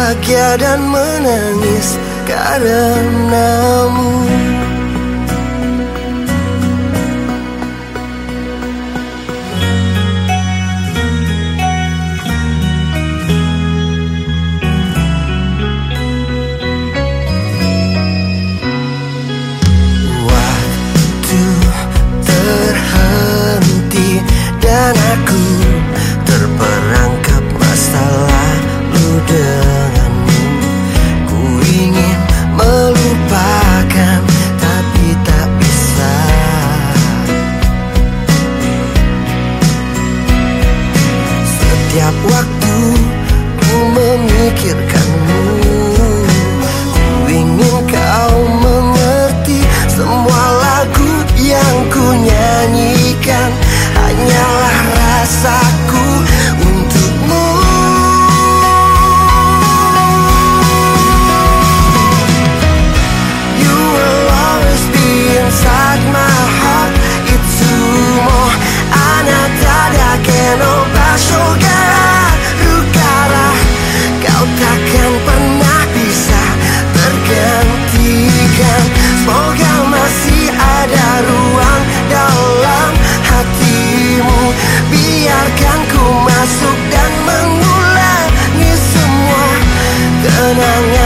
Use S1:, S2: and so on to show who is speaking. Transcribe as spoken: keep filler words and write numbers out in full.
S1: bahagia dan menangis karenamu. Waktu terhenti dan aku terperangkap masa lalu denganmu. Ku ingin melupakan tapi tak bisa. Setiap waktu ku memikirkanmu, ku ingin kau mengerti. Semua lagu yang ku nyanyikan hanyalah rasaku untukmu. You will always be inside my heart. Itsumo anata dake no basho ga aru kara. Kau takkan pernah bisa tergantikan. Semoga masih ada ruang dalam hatimu. Biarkan ku masuk dan mengulangi semua kenangan